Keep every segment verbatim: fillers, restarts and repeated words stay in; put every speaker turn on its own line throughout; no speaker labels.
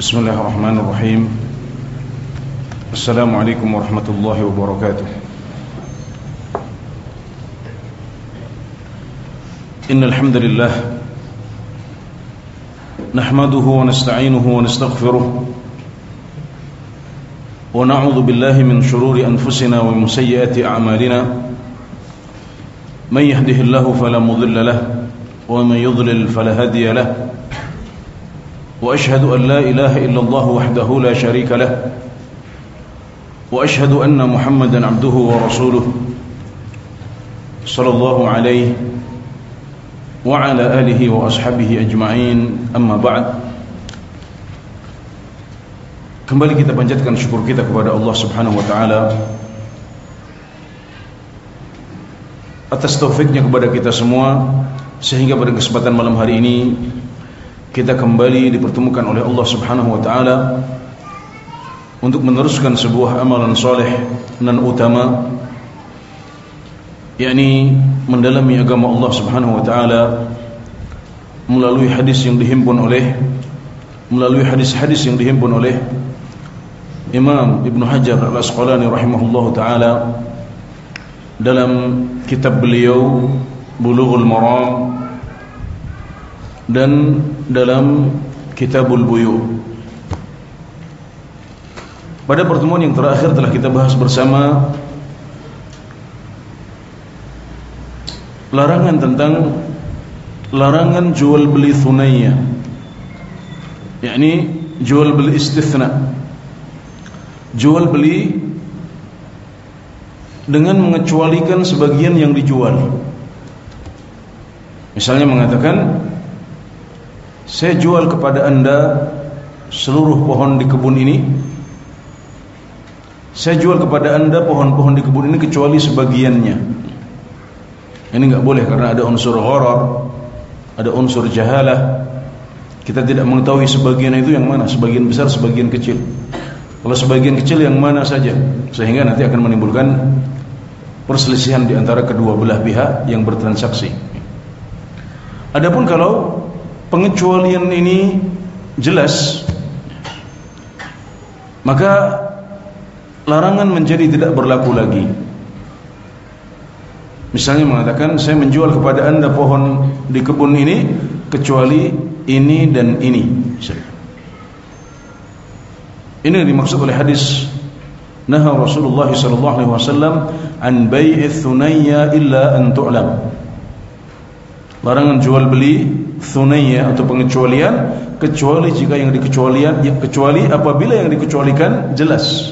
Bismillahirrahmanirrahim. Assalamualaikum warahmatullahi wabarakatuh. Innal hamdalillah nahmaduhu wa nasta'inuhu wa nastaghfiruh wa na'udzu billahi min shururi anfusina wa min sayyiati a'malina. Man yahdihillahu fala mudilla lahu wa man yudlil fala hadiya lahu. وأشهد أن لا إله إلا الله وحده لا شريك له وأشهد أن محمدا عبده ورسوله صلى الله عليه وعلى آله وأصحابه أجمعين. أما بعد. Kembali kita panjatkan syukur kita kepada Allah Subhanahu wa taala atas taufiknya kepada kita semua, sehingga pada kesempatan malam hari ini kita kembali dipertemukan oleh Allah Subhanahu wa taala untuk meneruskan sebuah amalan soleh nan utama, yakni mendalami agama Allah Subhanahu wa taala melalui hadis yang dihimpun oleh melalui hadis-hadis yang dihimpun oleh Imam Ibnu Hajar Al-Asqalani rahimahullahu taala dalam kitab beliau Bulughul Maram dan dalam Kitabul Buyu. Pada pertemuan yang terakhir telah kita bahas bersama larangan tentang larangan jual beli thunayya, yakni jual beli istithna, jual beli dengan mengecualikan sebagian yang dijual. Misalnya mengatakan, saya jual kepada anda seluruh pohon di kebun ini, saya jual kepada anda pohon-pohon di kebun ini kecuali sebagiannya. Ini enggak boleh karena ada unsur gharar, ada unsur jahalah. Kita tidak mengetahui sebagian itu yang mana, sebagian besar, sebagian kecil. Kalau sebagian kecil yang mana saja, sehingga nanti akan menimbulkan perselisihan di antara kedua belah pihak yang bertransaksi. Adapun kalau pengecualian ini jelas, maka larangan menjadi tidak berlaku lagi. Misalnya mengatakan, saya menjual kepada anda pohon di kebun ini kecuali ini dan ini. Ini yang dimaksud oleh hadis naha Rasulullah sallallahu alaihi wasallam an bai'its thunayya illa an tu'lam. Larangan jual beli thunayya atau pengecualian kecuali jika yang dikecualian ya, kecuali apabila yang dikecualikan jelas.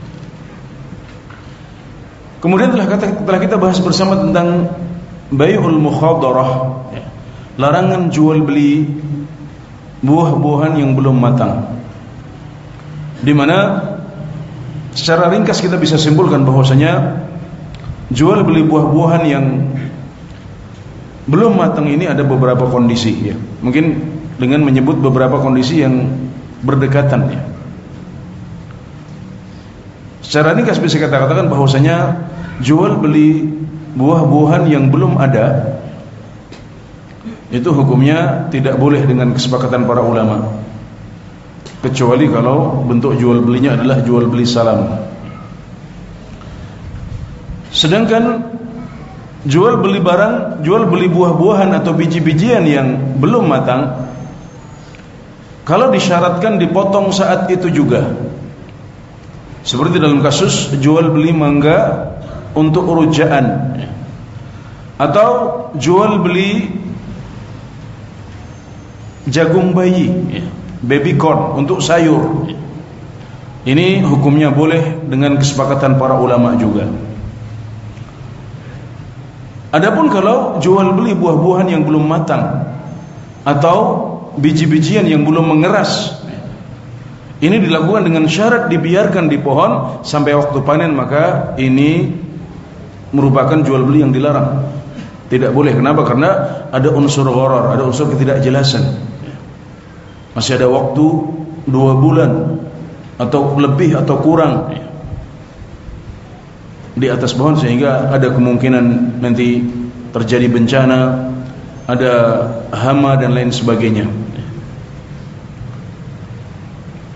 Kemudian telah, kata, telah kita bahas bersama tentang bai'ul mukhadarah, larangan jual beli buah-buahan yang belum matang, di mana secara ringkas kita bisa simpulkan bahwasanya jual beli buah-buahan yang belum matang ini ada beberapa kondisi, ya. Mungkin dengan menyebut beberapa kondisi yang berdekatan, ya. Secara ringkas bisa kita katakan bahwasanya jual beli buah-buahan yang belum ada itu hukumnya tidak boleh dengan kesepakatan para ulama, kecuali kalau bentuk jual belinya adalah jual beli salam. Sedangkan jual beli barang, jual beli buah-buahan atau biji-bijian yang belum matang, kalau disyaratkan dipotong saat itu juga, seperti dalam kasus jual beli mangga untuk rujaan, atau jual beli jagung bayi, baby corn untuk sayur, ini hukumnya boleh dengan kesepakatan para ulama juga. Adapun kalau jual beli buah-buahan yang belum matang atau biji-bijian yang belum mengeras, ini dilakukan dengan syarat dibiarkan di pohon sampai waktu panen, maka ini merupakan jual beli yang dilarang. Tidak boleh. Kenapa? Karena ada unsur gharar, ada unsur ketidakjelasan. Masih ada waktu dua bulan atau lebih atau kurang di atas pohon, sehingga ada kemungkinan nanti terjadi bencana, ada hama dan lain sebagainya.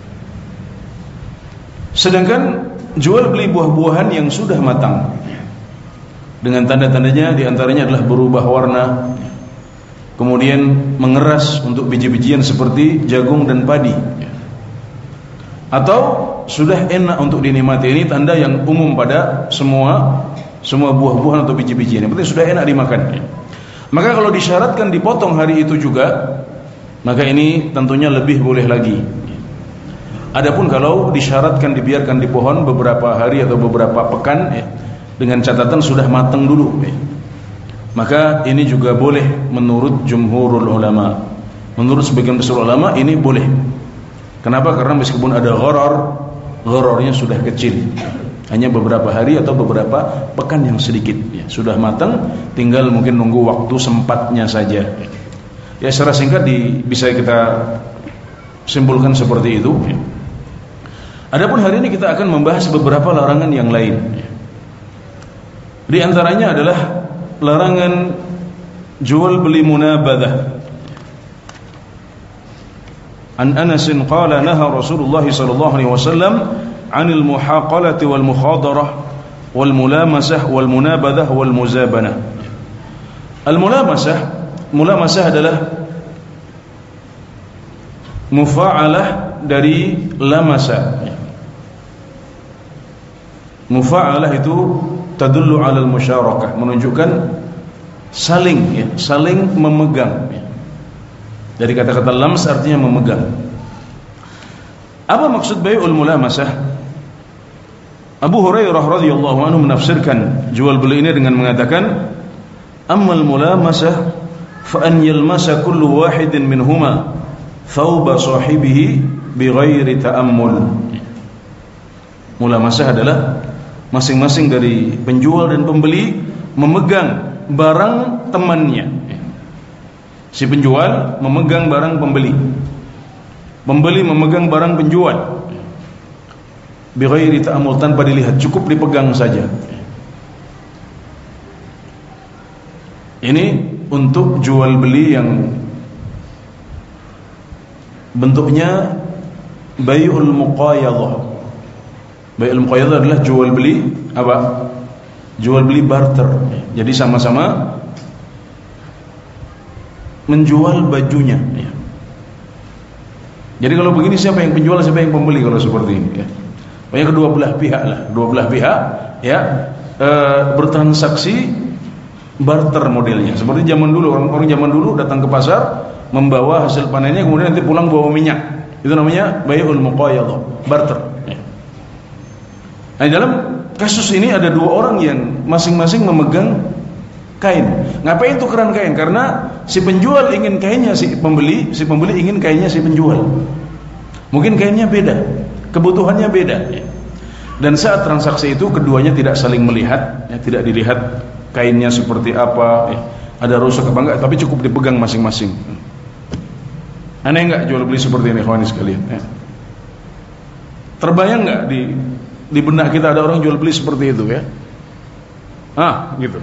Sedangkan jual beli buah-buahan yang sudah matang dengan tanda-tandanya diantaranya adalah berubah warna, kemudian mengeras untuk biji-bijian seperti jagung dan padi, atau sudah enak untuk dinikmati. Ini tanda yang umum pada semua semua buah-buahan atau biji-bijian. Yang penting sudah enak dimakan. Maka kalau disyaratkan dipotong hari itu juga, maka ini tentunya lebih boleh lagi. Adapun kalau disyaratkan dibiarkan di pohon beberapa hari atau beberapa pekan, ya, dengan catatan sudah matang dulu, ya, maka ini juga boleh menurut jumhurul ulama. Menurut sebagian besar ulama ini boleh. Kenapa? Karena meskipun ada gharar, ghararnya sudah kecil, hanya beberapa hari atau beberapa pekan yang sedikit, ya, sudah matang, tinggal mungkin nunggu waktu sempatnya saja. Ya, secara singkat di, bisa kita simpulkan seperti itu, ya. Adapun hari ini kita akan membahas beberapa larangan yang lain. Di antaranya adalah larangan jual beli munabadah. An Anas qala naha Rasulullah sallallahu alaihi wasallam 'anil muhaqalati wal mukhadarah wal mulamasah wal munabadah wal muzabanah. Al mulamasah, mulamasah adalah mufa'alah dari lamasa. Mufa'alah itu tadullu 'alal musyarakah, menunjukkan saling, ya, saling memegang, ya. Dari kata-kata lams artinya memegang. Apa maksud bai'ul mulamasah? Abu Hurairah radhiyallahu anhu menafsirkan jual beli ini dengan mengatakan, ammal mulamasah fa an yalmasa kullu wahidin minhuma thawba sahibihi bighairi ta'ammul. Mulamasah adalah masing-masing dari penjual dan pembeli memegang barang temannya. Si penjual memegang barang pembeli, pembeli memegang barang penjual, bighairi ta'ammul, tanpa dilihat, cukup dipegang saja. Ini untuk jual beli yang bentuknya bai'ul muqayadah. Bai'ul muqayadah adalah jual beli apa? Jual beli barter. Jadi sama-sama menjual bajunya, ya. Jadi kalau begini, siapa yang penjual, siapa yang pembeli kalau seperti ini, ya? Banyak kedua belah pihak lah, dua belah pihak, ya, e, bertransaksi barter modelnya. Seperti zaman dulu, orang-orang zaman dulu datang ke pasar membawa hasil panennya, kemudian nanti pulang bawa minyak. Itu namanya bai'ul muqayadah, barter, ya. Nah, dalam kasus ini ada dua orang yang masing-masing memegang kain. Ngapain tukeran kain? Karena si penjual ingin kainnya si pembeli, si pembeli ingin kainnya si penjual. Mungkin kainnya beda, kebutuhannya beda, ya. Dan saat transaksi itu keduanya tidak saling melihat, ya, tidak dilihat kainnya seperti apa, ya, ada rusak apa enggak, tapi cukup dipegang masing-masing. Aneh enggak jual beli seperti ini, kawan sekalian, ya? Terbayang enggak di di benak kita ada orang jual beli seperti itu, ya? Ah, gitu.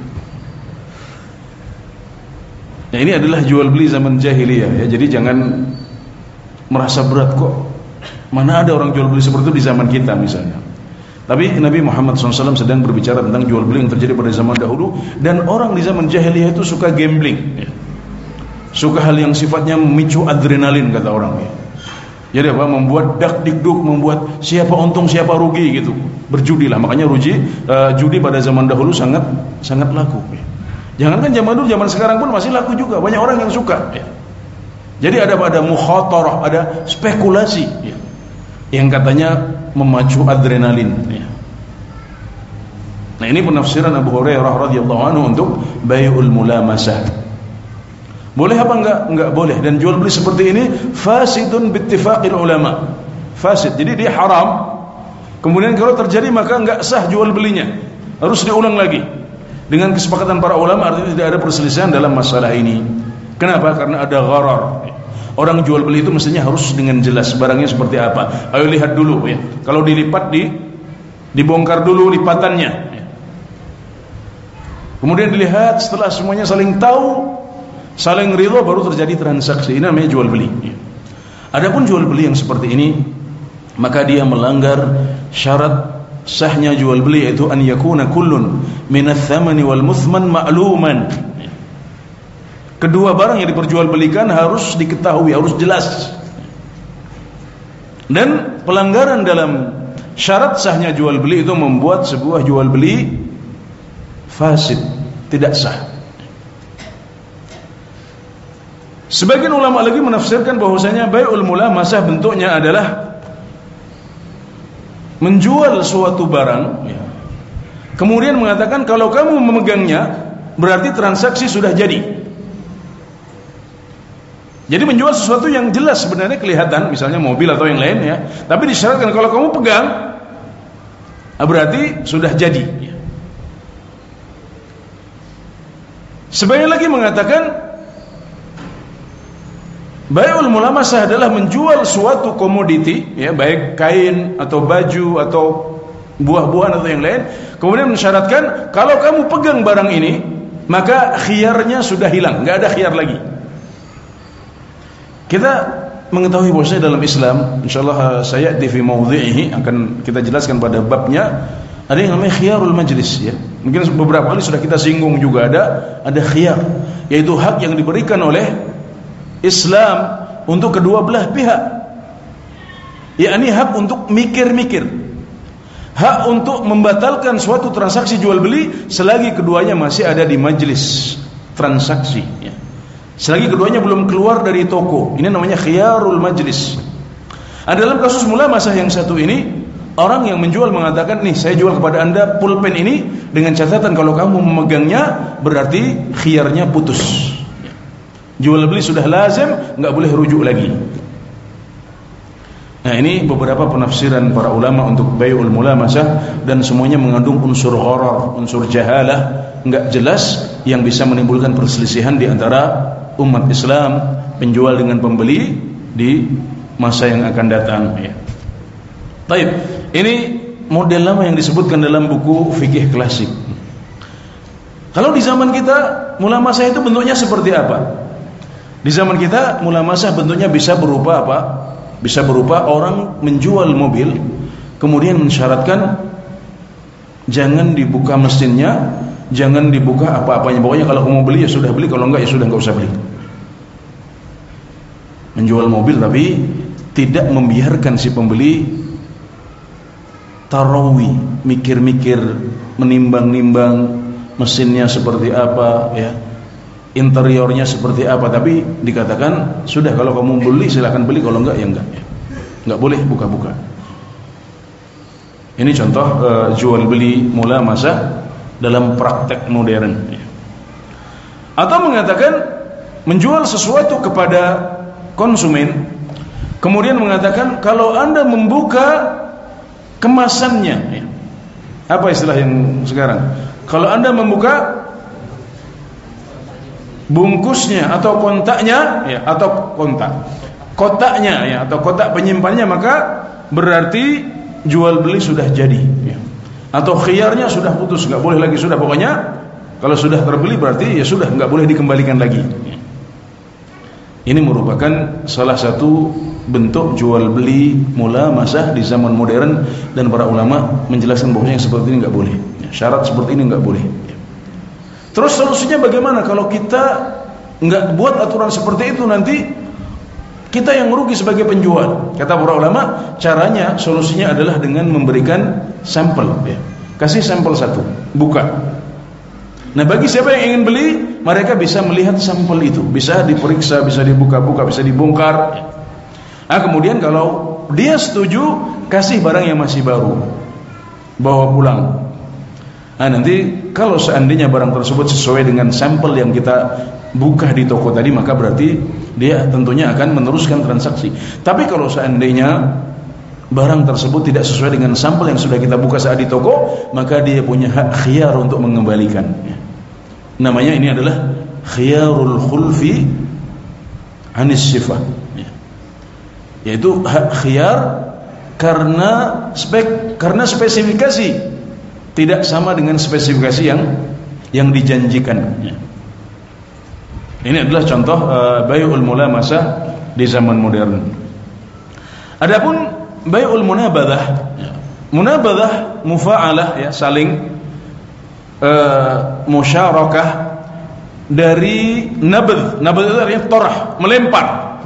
Nah, ini adalah jual beli zaman jahiliyah, ya. Jadi jangan merasa berat, kok mana ada orang jual beli seperti itu di zaman kita misalnya. Tapi Nabi Muhammad shallallahu alaihi wasallam sedang berbicara tentang jual beli yang terjadi pada zaman dahulu. Dan orang di zaman jahiliyah itu suka gambling, ya. Suka hal yang sifatnya memicu adrenalin, kata orang, ya. Jadi apa? Membuat dak dikduk, membuat siapa untung siapa rugi gitu. Berjudilah. Makanya ruji, uh, judi pada zaman dahulu sangat sangat laku, ya. Jangankan zaman dulu, zaman sekarang pun masih laku juga. Banyak orang yang suka, ya. Jadi ada pada mukhatarah, ada spekulasi, ya, yang katanya memacu adrenalin, ya. Nah, ini penafsiran Abu Hurairah radhiyallahu anhu untuk bai'ul mulamasah. Boleh apa enggak? Enggak boleh. Dan jual beli seperti ini fasidun bittifaqil ulama. Fasid. Jadi dia haram. Kemudian kalau terjadi maka enggak sah jual belinya. Harus diulang lagi. Dengan kesepakatan para ulama, artinya tidak ada perselisihan dalam masalah ini. Kenapa? Karena ada gharar. Orang jual beli itu mestinya harus dengan jelas barangnya seperti apa. Ayo lihat dulu, ya. Kalau dilipat, di dibongkar dulu lipatannya, ya. Kemudian dilihat, setelah semuanya saling tahu, saling ridho, baru terjadi transaksi. Ini namanya jual beli, ya. Adapun jual beli yang seperti ini maka dia melanggar syarat sahnya jual beli, yaitu an yakuna kullun minats thamani wal muthman ma'luman. Kedua barang yang diperjualbelikan harus diketahui, harus jelas. Dan pelanggaran dalam syarat sahnya jual beli itu membuat sebuah jual beli fasid, tidak sah. Sebagian ulama lagi menafsirkan bahwasanya bai'ul mulamasah bentuknya adalah menjual suatu barang, ya, kemudian mengatakan kalau kamu memegangnya berarti transaksi sudah jadi. Jadi menjual sesuatu yang jelas sebenarnya kelihatan, misalnya mobil atau yang lain, ya, tapi disyaratkan kalau kamu pegang berarti sudah jadi, ya. Sebagian lagi mengatakan bai'ul mulamasah adalah menjual suatu komoditi, ya, baik kain atau baju atau buah-buahan atau yang lain, kemudian mensyaratkan kalau kamu pegang barang ini maka khiyarnya sudah hilang, nggak ada khiyar lagi. Kita mengetahui bahwasanya dalam Islam, insyaallah saya di fi mawdhi'ihi akan kita jelaskan pada babnya, ada yang namanya khiyarul majlis, ya. Mungkin beberapa kali sudah kita singgung juga, ada ada khiyar, yaitu hak yang diberikan oleh Islam untuk kedua belah pihak, yakni hak untuk mikir-mikir, hak untuk membatalkan suatu transaksi jual beli selagi keduanya masih ada di majelis transaksi, ya. Selagi keduanya belum keluar dari toko. Ini namanya khiyarul majlis. Nah, dalam kasus mulamasah yang satu ini, orang yang menjual mengatakan, nih saya jual kepada anda pulpen ini dengan catatan kalau kamu memegangnya berarti khiyarnya putus. Jual beli sudah lazim, nggak boleh rujuk lagi. Nah, ini beberapa penafsiran para ulama untuk bai'ul mulamasah, dan semuanya mengandung unsur gharar, unsur jahalah, nggak jelas, yang bisa menimbulkan perselisihan di antara umat Islam, penjual dengan pembeli di masa yang akan datang, ya. Baik, ini model lama yang disebutkan dalam buku fikih klasik. Kalau di zaman kita mulamasah itu bentuknya seperti apa? Di zaman kita mulamasah bentuknya bisa berupa apa? Bisa berupa orang menjual mobil, kemudian mensyaratkan jangan dibuka mesinnya, jangan dibuka apa-apanya. Pokoknya kalau kamu beli ya sudah beli, kalau enggak ya sudah enggak usah beli. Menjual mobil tapi tidak membiarkan si pembeli tarawi, mikir-mikir, menimbang-nimbang mesinnya seperti apa, ya, interiornya seperti apa, tapi dikatakan sudah kalau kamu beli silakan beli, kalau enggak ya enggak, ya. Enggak boleh buka-buka. Ini contoh uh, jual beli mulamasah dalam praktek modern, ya. Atau mengatakan menjual sesuatu kepada konsumen, kemudian mengatakan kalau anda membuka kemasannya, ya. Apa istilah yang sekarang? Kalau anda membuka bungkusnya atau kontaknya, ya, atau kontak kotaknya, ya, atau kotak penyimpannya, maka berarti jual beli sudah jadi, ya. Atau khiyarnya sudah putus, nggak boleh lagi, sudah pokoknya kalau sudah terbeli berarti ya sudah nggak boleh dikembalikan lagi, ya. Ini merupakan salah satu bentuk jual beli mulamasah di zaman modern, dan para ulama menjelaskan bahwa yang seperti ini nggak boleh, ya. Syarat seperti ini nggak boleh, ya. Terus solusinya bagaimana kalau kita nggak buat aturan seperti itu? Nanti kita yang merugi sebagai penjual. Kata para ulama, caranya, solusinya adalah dengan memberikan sampel, ya. Kasih sampel satu, buka. Nah, bagi siapa yang ingin beli, mereka bisa melihat sampel itu, bisa diperiksa, bisa dibuka-buka, bisa dibongkar. Nah, kemudian kalau dia setuju, kasih barang yang masih baru, bawa pulang. Nah, nanti kalau seandainya barang tersebut sesuai dengan sampel yang kita buka di toko tadi, maka berarti dia tentunya akan meneruskan transaksi. Tapi kalau seandainya barang tersebut tidak sesuai dengan sampel yang sudah kita buka saat di toko, maka dia punya hak khiyar untuk mengembalikan. Namanya ini adalah khiyarul khulfi anis sifah, yaitu hak khiyar karena spek karena spesifikasi tidak sama dengan spesifikasi yang yang dijanjikan. Ini adalah contoh uh, bai'ul mulamasah di zaman modern. Adapun bai'ul munabadah. Munabadah mufa'alah ya, saling uh, musyarakah dari nabdh. Nabdh itu artinya torah, melempar.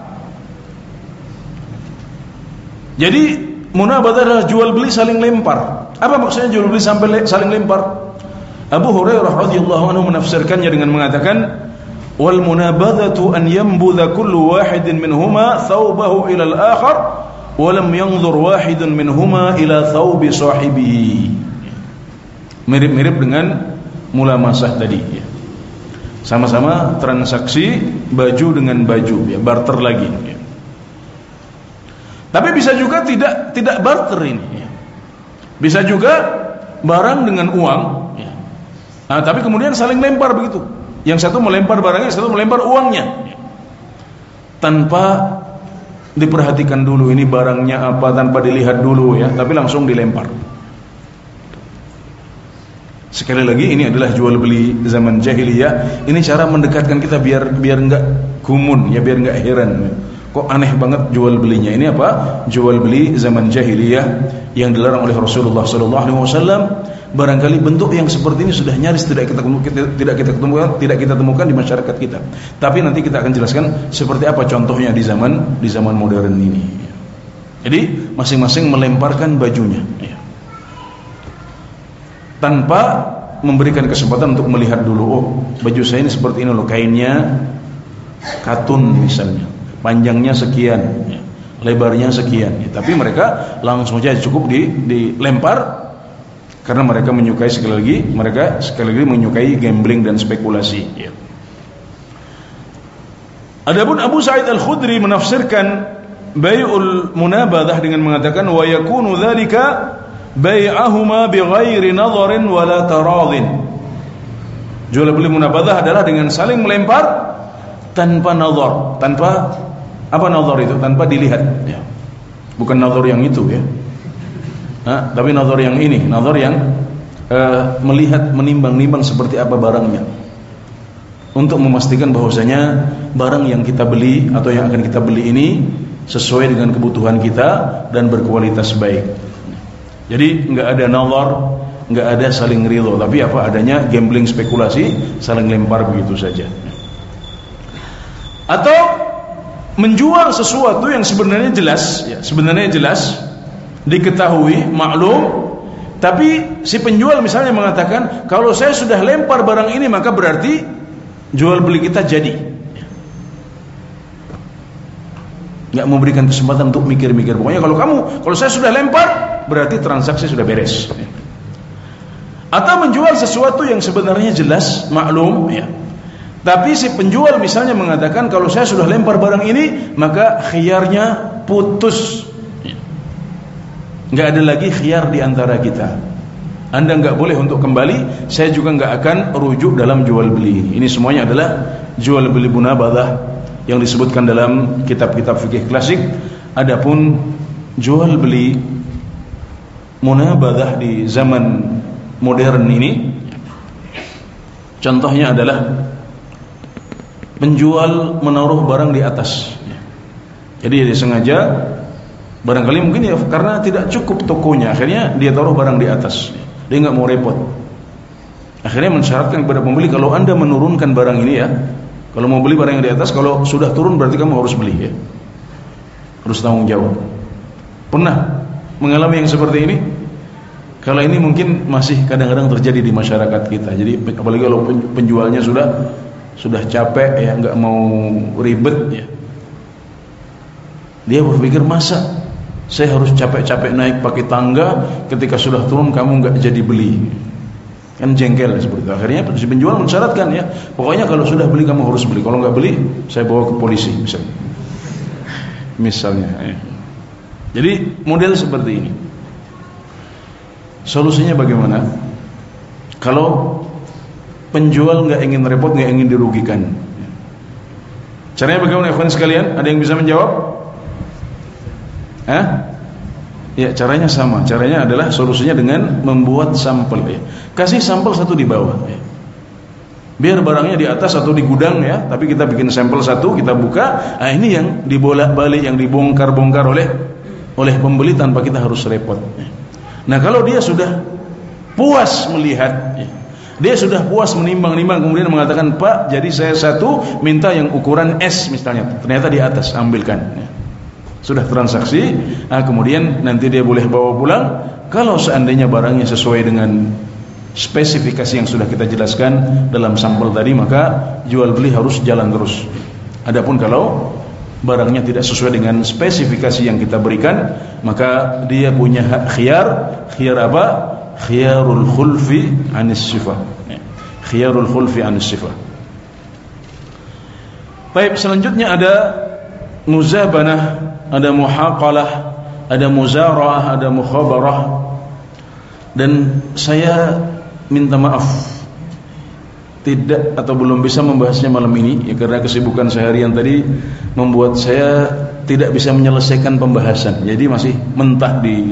Jadi munabadah adalah jual beli saling lempar. Apa maksudnya jual beli sampai le- saling lempar? Abu Hurairah radhiyallahu anhu menafsirkannya dengan mengatakan, wal munabadhatu an yanbudha kullu wahidin minhuma thawbahu ila al-akhar wa lam yanzur wahidun minhuma ila thawbi sahibihi. Mirip-mirip dengan mulamasah tadi ya. Sama-sama transaksi baju dengan baju ya, barter lagi ya. Tapi bisa juga tidak tidak barter ini ya. Bisa juga barang dengan uang ya. Nah, tapi kemudian saling lempar begitu. Yang satu melempar barangnya, yang satu melempar uangnya, tanpa diperhatikan dulu ini barangnya apa, tanpa dilihat dulu ya, tapi langsung dilempar. Sekali lagi, ini adalah jual beli zaman jahiliyah. Ini cara mendekatkan kita biar biar enggak gumun ya, biar enggak heran. Kok aneh banget jual belinya. Ini apa? Jual beli zaman jahiliyah yang dilarang oleh Rasulullah sallallahu alaihi wasallam. Barangkali bentuk yang seperti ini sudah nyaris tidak kita, kita tidak kita temukan, tidak kita temukan di masyarakat kita. Tapi nanti kita akan jelaskan seperti apa contohnya di zaman di zaman modern ini. Jadi masing-masing melemparkan bajunya, ya. Tanpa memberikan kesempatan untuk melihat dulu, oh baju saya ini seperti ini loh, kainnya katun misalnya, panjangnya sekian, ya. Lebarnya sekian. Ya. Tapi mereka langsung saja cukup di dilempar. Karena mereka menyukai, sekali lagi mereka sekali lagi menyukai gambling dan spekulasi ya. Adapun Abu Sa'id Al-Khudri menafsirkan bai'ul munabadah dengan mengatakan wa yakunu dzalika bai'ahuma bighairi nadharin wala taradhin. Jual beli munabadah adalah dengan saling melempar tanpa nazar, tanpa apa nazar itu? Tanpa dilihat ya. Bukan nazar yang itu ya. Nah, tapi nazar yang ini, nazar yang uh, melihat, menimbang-nimbang seperti apa barangnya, untuk memastikan bahwasanya barang yang kita beli atau yang akan kita beli ini sesuai dengan kebutuhan kita dan berkualitas baik. Jadi nggak ada nazar, nggak ada saling ridho, tapi apa adanya gambling, spekulasi, saling lempar begitu saja. Atau menjual sesuatu yang sebenarnya jelas, ya, sebenarnya jelas. Diketahui, maklum, tapi si penjual misalnya mengatakan, kalau saya sudah lempar barang ini maka berarti jual beli kita jadi. Nggak memberikan kesempatan untuk mikir-mikir. Pokoknya kalau kamu, kalau saya sudah lempar, berarti transaksi sudah beres. Atau menjual sesuatu yang sebenarnya jelas, maklum, ya. Tapi si penjual misalnya mengatakan, kalau saya sudah lempar barang ini, maka khiyarnya putus. Nggak ada lagi khiyar di antara kita. Anda nggak boleh untuk kembali, saya juga nggak akan rujuk dalam jual beli ini. Ini semuanya adalah jual beli munabadah yang disebutkan dalam kitab-kitab fikih klasik. Adapun jual beli munabadah di zaman modern ini, contohnya adalah penjual menaruh barang di atas. Jadi dia sengaja, barangkali mungkin ya karena tidak cukup tokonya, akhirnya dia taruh barang di atas. Dia nggak mau repot. Akhirnya mensyaratkan kepada pembeli, kalau Anda menurunkan barang ini ya, kalau mau beli barang yang di atas, kalau sudah turun berarti kamu harus beli ya. Harus tanggung jawab. Pernah mengalami yang seperti ini? Kalau ini mungkin masih kadang-kadang terjadi di masyarakat kita. Jadi apalagi kalau penjualnya sudah sudah capek ya, nggak mau ribet ya. Dia berpikir, masa saya harus capek-capek naik pakai tangga, ketika sudah turun kamu nggak jadi beli. Kan jengkel seperti itu. Akhirnya si penjual mensyaratkan ya, pokoknya kalau sudah beli kamu harus beli. Kalau nggak beli, saya bawa ke polisi misalnya. Misalnya. Ya. Jadi model seperti ini. Solusinya bagaimana? Kalau penjual nggak ingin repot, nggak ingin dirugikan, caranya bagaimana, ikhwan sekalian? Ada yang bisa menjawab? Hah? Ya, caranya sama. Caranya adalah solusinya dengan membuat sampel ya. Kasih sampel satu di bawah ya. Biar barangnya di atas atau di gudang ya, tapi kita bikin sampel satu, kita buka. Nah, ini yang dibolak-balik, yang dibongkar-bongkar oleh oleh pembeli tanpa kita harus repot. Nah, kalau dia sudah puas melihat, dia sudah puas menimbang-nimbang, kemudian mengatakan, Pak, jadi saya satu minta yang ukuran S misalnya, ternyata di atas, ambilkan. Sudah transaksi, nah kemudian nanti dia boleh bawa pulang. Kalau seandainya barangnya sesuai dengan spesifikasi yang sudah kita jelaskan dalam sampel tadi, maka jual beli harus jalan terus. Adapun kalau barangnya tidak sesuai dengan spesifikasi yang kita berikan, maka dia punya hak khiyar. Khiyar apa? Khiyarul khulfi anis sifah. Khiyarul khulfi anis sifah. Baik, selanjutnya ada muzabanah, ada muhaqalah, ada muzara'ah, ada mukhabarah. Dan saya minta maaf tidak atau belum bisa membahasnya malam ini, ya, karena kesibukan seharian tadi membuat saya tidak bisa menyelesaikan pembahasan. Jadi masih mentah di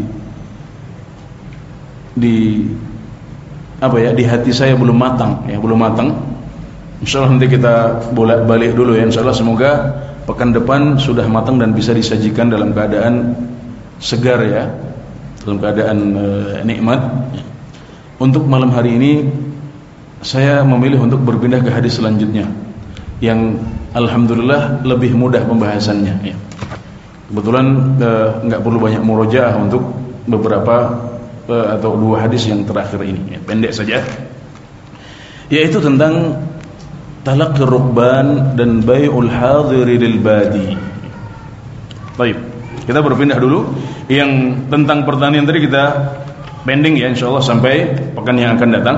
di apa ya, di hati saya belum matang, ya belum matang. Insyaallah nanti kita bolak balik dulu ya. Insyaallah semoga pekan depan sudah matang dan bisa disajikan dalam keadaan segar ya, dalam keadaan e, nikmat. Untuk malam hari ini saya memilih untuk berpindah ke hadis selanjutnya yang alhamdulillah lebih mudah pembahasannya ya. Kebetulan nggak e, perlu banyak murojaah untuk beberapa e, atau dua hadis yang terakhir ini ya. Pendek saja, yaitu tentang talaqqi rukban dan bai'ul hadiri lil badi. Baik, kita berpindah dulu. Yang tentang pertanian tadi kita pending ya, insyaallah sampai pekan yang akan datang.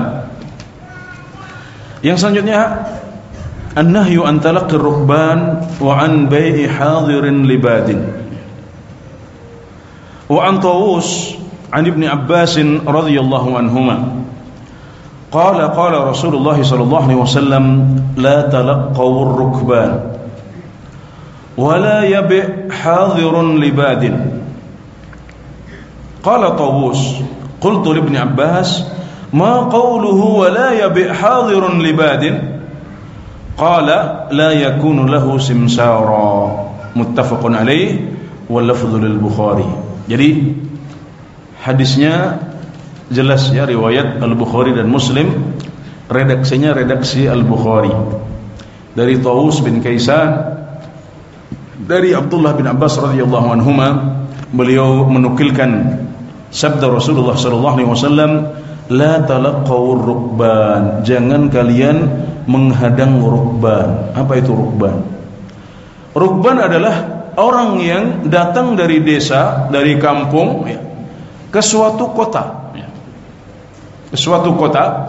Yang selanjutnya an-nahyu an talaqqi rukban wa an bai'i hadirin li badin. Wa an Tawus an Ibn Abbas radhiyallahu anhuma qala qala Rasulullah sallallahu alaihi wasallam la talaqqaw ar-rukban wa la yabi' hadirun li badin. Qala Tawus qultu li Ibn Abbas ma qawluhu wa la yabi' hadirun li badin? Qala la yakunu lahu simsara. Muttafaqun alaih wal lafdhu lil Bukhari. Jadi hadisnya jelas ya, riwayat Al-Bukhari dan Muslim, redaksinya redaksi Al-Bukhari. Dari Tawus bin Kaisan dari Abdullah bin Abbas radhiyallahu anhuma, beliau menukilkan sabda Rasulullah sallallahu alaihi wasallam, la talaqqawur rukban, jangan kalian menghadang rukban. Apa itu rukban? Rukban adalah orang yang datang dari desa, dari kampung ya, ke suatu kota ya. Ke suatu kota,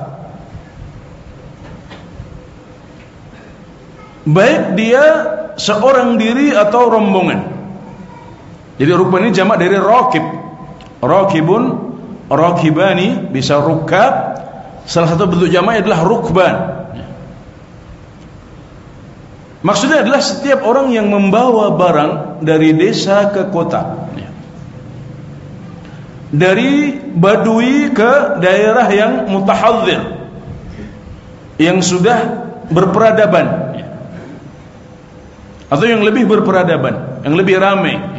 baik dia seorang diri atau rombongan. Jadi rukban ini jamak dari rakib. Rakibun, rakibani, bisa rukab. Salah satu bentuk jamaknya adalah rukban. Maksudnya adalah setiap orang yang membawa barang dari desa ke kota, dari badui ke daerah yang mutahadzir, yang sudah berperadaban, atau yang lebih berperadaban, yang lebih ramai,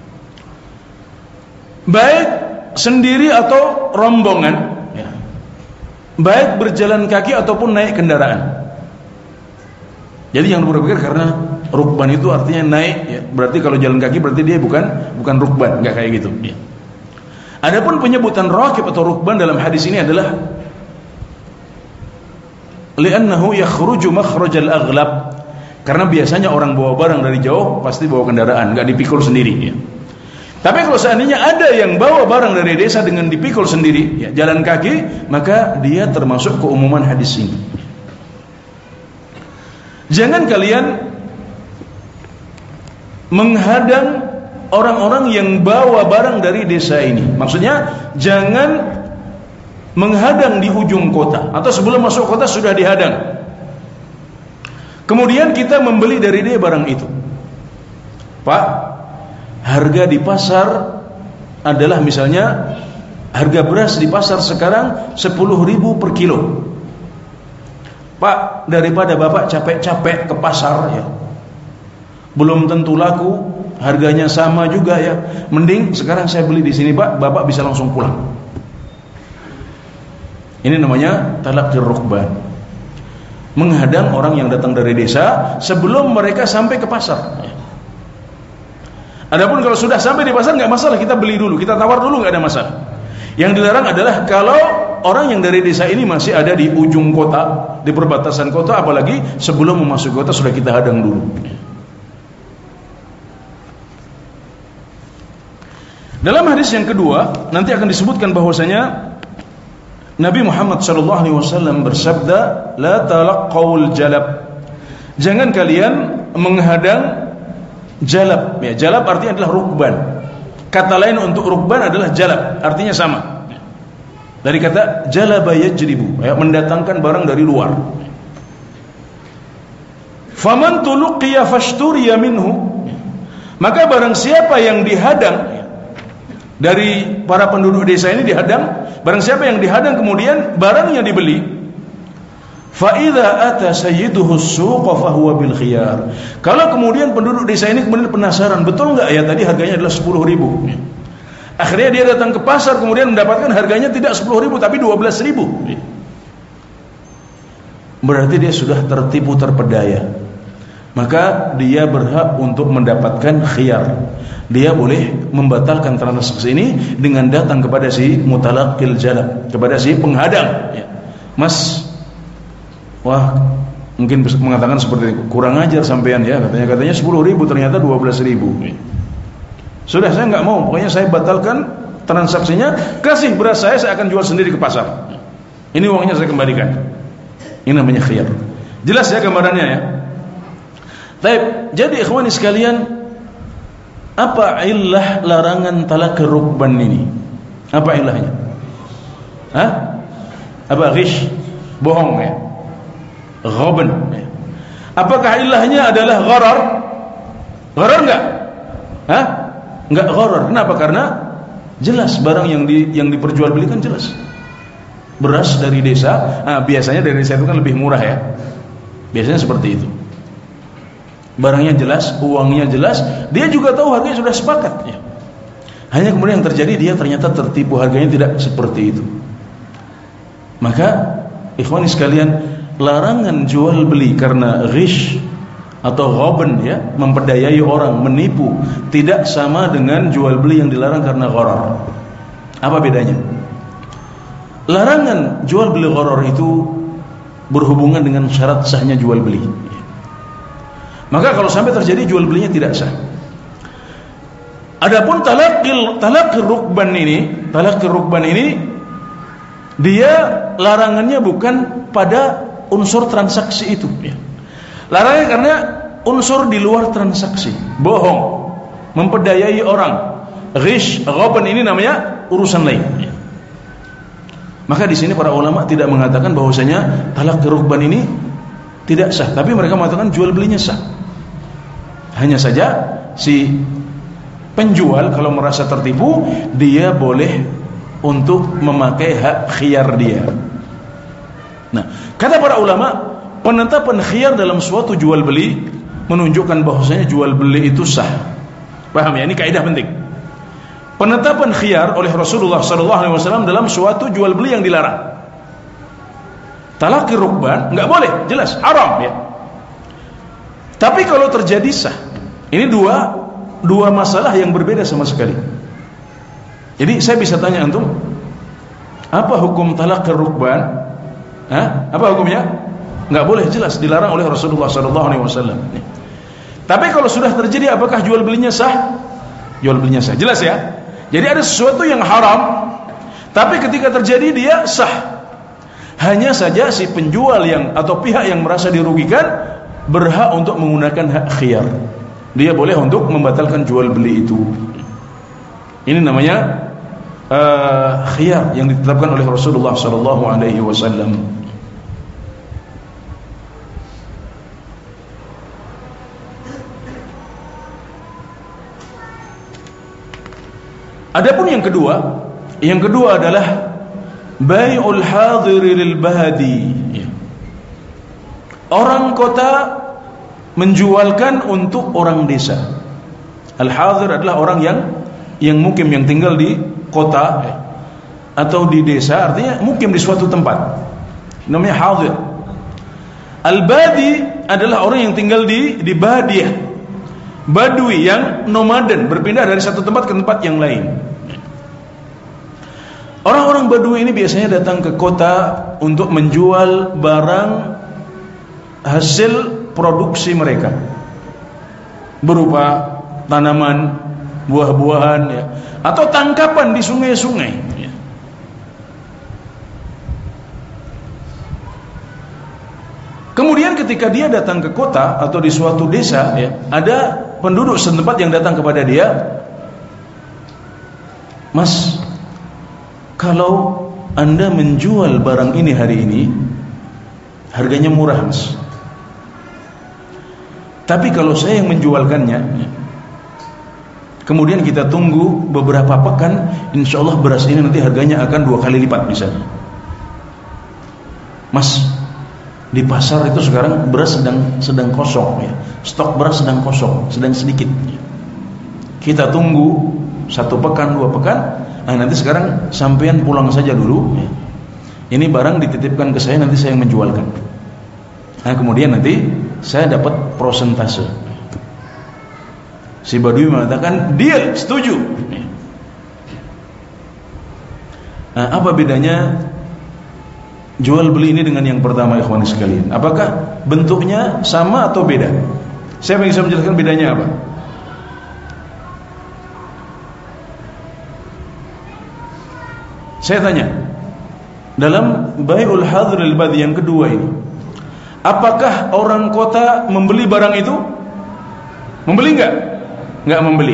baik sendiri atau rombongan, baik berjalan kaki ataupun naik kendaraan. Jadi jangan berpikir karena rukban itu artinya naik ya, berarti kalau jalan kaki berarti dia bukan bukan rukban, enggak kayak gitu ya. Adapun penyebutan rakib atau rukban dalam hadis ini adalah li'annahu yakhruju makhrajal aghlab, karena biasanya orang bawa barang dari jauh pasti bawa kendaraan, enggak dipikul sendiri ya. Tapi kalau seandainya ada yang bawa barang dari desa dengan dipikul sendiri ya, jalan kaki, maka dia termasuk keumuman hadis ini. Jangan kalian menghadang orang-orang yang bawa barang dari desa ini. Maksudnya jangan menghadang di ujung kota, atau sebelum masuk kota sudah dihadang. Kemudian kita membeli dari dia barang itu. Pak, harga di pasar adalah misalnya harga beras di pasar sekarang sepuluh ribu per kilo. Pak, daripada Bapak capek-capek ke pasar ya, belum tentu laku, harganya sama juga ya. Mending sekarang saya beli di sini Pak, Bapak bisa langsung pulang. Ini namanya talaqqir rukban. Menghadang orang yang datang dari desa sebelum mereka sampai ke pasar. Adapun kalau sudah sampai di pasar nggak masalah, kita beli dulu, kita tawar dulu, nggak ada masalah. Yang dilarang adalah kalau orang yang dari desa ini masih ada di ujung kota, di perbatasan kota, apalagi sebelum memasuki kota sudah kita hadang dulu. Dalam hadis yang kedua nanti akan disebutkan bahwasanya Nabi Muhammad shallallahu alaihi wasallam bersabda, la talaqqaul jalab. Jangan kalian menghadang jalab. Ya, jalab artinya adalah rukban. Kata lain untuk rukban adalah jalab, artinya sama. Dari kata jalaba yajribu, ya, mendatangkan barang dari luar. Faman tuluqiya fashturiya minhu. Maka barang siapa yang dihadang dari para penduduk desa ini dihadang, barang siapa yang dihadang kemudian barangnya dibeli, fa idza ata sayyiduhu as-suqa fa huwa bil khiyar. Kalau kemudian penduduk desa ini kemudian penasaran, betul enggak ya tadi harganya adalah sepuluh ribu. Akhirnya dia datang ke pasar kemudian mendapatkan harganya tidak sepuluh ribu tapi dua belas ribu. Berarti dia sudah tertipu terpedaya. Maka dia berhak untuk mendapatkan khiyar. Dia boleh membatalkan transaksi ini dengan datang kepada si mutalaqqil jalab, kepada si penghadang. Ya. Mas, wah mungkin mengatakan seperti itu, kurang ajar sampean ya, katanya katanya sepuluh ribu ternyata dua belas ribu. Sudah, saya nggak mau, pokoknya saya batalkan transaksinya, kasih beras saya, saya akan jual sendiri ke pasar. Ini uangnya saya kembalikan. Ini namanya khiyar. Jelas ya gambarannya ya. Baik, jadi ikhwani sekalian, apa illah larangan talaqqir rukban ini? Apa ilahnya? Hah? Apa ghish? Bohong ya? Ghaban ya? Apakah ilahnya adalah gharar? Gharar enggak? Hah? Enggak gharar. Kenapa? Karena jelas barang yang di, yang diperjualbelikan jelas. Beras dari desa, nah, biasanya dari desa itu kan lebih murah ya. Biasanya seperti itu. Barangnya jelas, uangnya jelas, dia juga tahu harganya sudah sepakat ya. Hanya kemudian yang terjadi dia ternyata tertipu, harganya tidak seperti itu. Maka ikhwani sekalian, larangan jual beli karena ghish atau ghaban ya, memperdayai orang, menipu, tidak sama dengan jual beli yang dilarang karena gharar. Apa bedanya? Larangan jual beli gharar itu berhubungan dengan syarat sahnya jual beli. Maka kalau sampai terjadi jual belinya tidak sah. Adapun talaqqil talaqqir rukban ini, talaqqir rukban ini dia larangannya bukan pada unsur transaksi itu ya. Larangannya karena unsur di luar transaksi, bohong, memperdayai orang, ghish, ghaban ini namanya urusan lain ya. Maka di sini para ulama tidak mengatakan bahwasanya talaqqir rukban ini tidak sah, tapi mereka mengatakan jual belinya sah. Hanya saja si penjual kalau merasa tertipu, dia boleh untuk memakai hak khiyar dia. Nah, kata para ulama, penetapan khiyar dalam suatu jual beli menunjukkan bahwasanya jual beli itu sah. Paham ya? Ini kaidah penting. Penetapan khiyar oleh Rasulullah sallallahu alaihi wasallam dalam suatu jual beli yang dilarang. Talaqqir rukban enggak boleh, jelas haram ya. Tapi kalau terjadi sah. Ini dua dua masalah yang berbeda sama sekali. Jadi saya bisa tanya antum, apa hukum talaqqir rukban? Hah? Apa hukumnya? Enggak boleh, jelas dilarang oleh Rasulullah sallallahu alaihi wasallam. Tapi kalau sudah terjadi, apakah jual belinya sah? Jual belinya sah, jelas ya. Jadi ada sesuatu yang haram, tapi ketika terjadi dia sah. Hanya saja si penjual yang atau pihak yang merasa dirugikan berhak untuk menggunakan hak khiyar. Dia boleh untuk membatalkan jual beli itu. Ini namanya uh, khiyar yang ditetapkan oleh Rasulullah sallallahu alaihi wasallam. Adapun yang kedua, yang kedua adalah bai'ul hadiri lil badi. Orang kota menjualkan untuk orang desa. Al-hadir adalah orang yang yang mukim, yang tinggal di kota ya, atau di desa, artinya mukim di suatu tempat, namanya hadir. Al-badi adalah orang yang tinggal di di badiah, badui yang nomaden, berpindah dari satu tempat ke tempat yang lain. Orang-orang badui ini biasanya datang ke kota untuk menjual barang hasil produksi mereka, berupa tanaman, buah-buahan ya, atau tangkapan di sungai-sungai ya. Kemudian ketika dia datang ke kota atau di suatu desa ya, ada penduduk setempat yang datang kepada dia, "Mas, kalau Anda menjual barang ini hari ini, harganya murah, Mas. Tapi kalau saya yang menjualkannya, kemudian kita tunggu beberapa pekan, insya Allah beras ini nanti harganya akan dua kali lipat misalnya. Mas, di pasar itu sekarang beras sedang sedang kosong ya. Stok beras sedang kosong, sedang sedikit. Kita tunggu satu pekan, dua pekan. Nah, nanti sekarang sampean pulang saja dulu ya. Ini barang dititipkan ke saya, nanti saya yang menjualkan. Nah, kemudian nanti saya dapat prosentase." Si badui mengatakan dia setuju. Nah, apa bedanya jual beli ini dengan yang pertama, ikhwan sekalian? Apakah bentuknya sama atau beda? Siapa yang bisa menjelaskan bedanya apa? Saya tanya, dalam bai'ul hadir al-badi yang kedua ini, apakah orang kota membeli barang itu? Membeli enggak? Enggak membeli.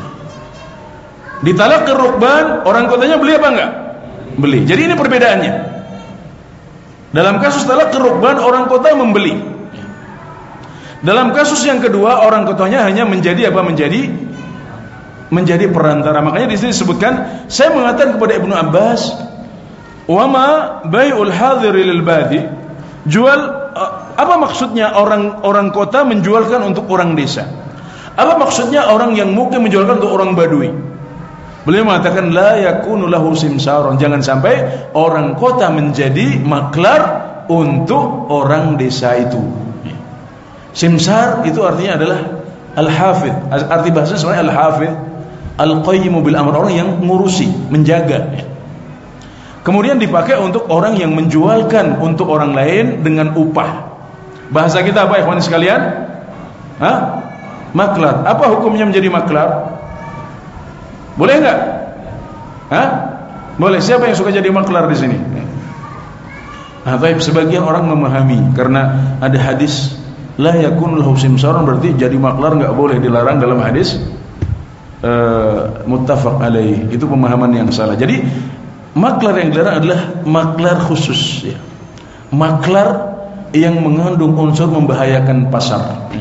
Di talaqir rukban, orang kotanya beli apa enggak? Beli. Jadi ini perbedaannya. Dalam kasus talaqir rukban, orang kota membeli. Dalam kasus yang kedua, orang kotanya hanya menjadi apa? Menjadi menjadi perantara. Makanya di sini disebutkan, saya mengatakan kepada Ibnu Abbas, "Wa ma bai'ul hadir lil badi." Jual, apa maksudnya orang orang kota menjualkan untuk orang desa? Apa maksudnya orang yang mukim menjualkan untuk orang badui? Beliau mengatakan, la yakunu lahu simsaron. Jangan sampai orang kota menjadi maklar untuk orang desa itu. Simsar itu artinya adalah al-hafidh. Arti bahasa sebenarnya al-hafidh, al-qayyimu bil amr, orang yang ngurusi, menjaga. Kemudian dipakai untuk orang yang menjualkan untuk orang lain dengan upah. Bahasa kita apa, ikhwan sekalian? Hah? Maklar. Apa hukumnya menjadi maklar? Boleh enggak? Hah? Boleh. Siapa yang suka jadi maklar di sini? Nah, baik, sebagian orang memahami karena ada hadis la yakun lahu simsaron, berarti jadi maklar enggak boleh, dilarang dalam hadis uh, muttafaq alaih. Itu pemahaman yang salah. Jadi maklar yang dilarang adalah maklar khusus ya. Maklar yang mengandung unsur membahayakan pasar.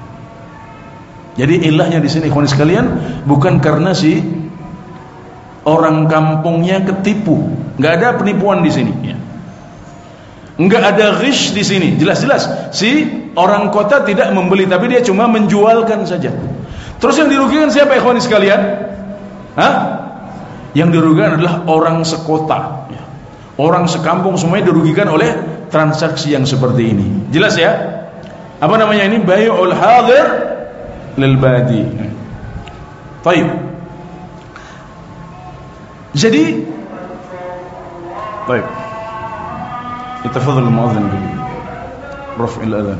Jadi ilahnya di sini, ikhwan sekalian, bukan karena si orang kampungnya ketipu, nggak ada penipuan di sini, ya. Nggak ada ghish di sini, jelas-jelas si orang kota tidak membeli, tapi dia cuma menjualkan saja. Terus yang dirugikan siapa, ikhwan sekalian? Hah? Yang dirugikan adalah orang sekota, ya. Orang sekampung semuanya dirugikan oleh transaksi yang seperti ini. Jelas ya? Apa namanya ini? Bai'ul hadir lil badi. Baik. Jadi, baik. Yatafadhal al-muadhdhin bi raf'il adhan.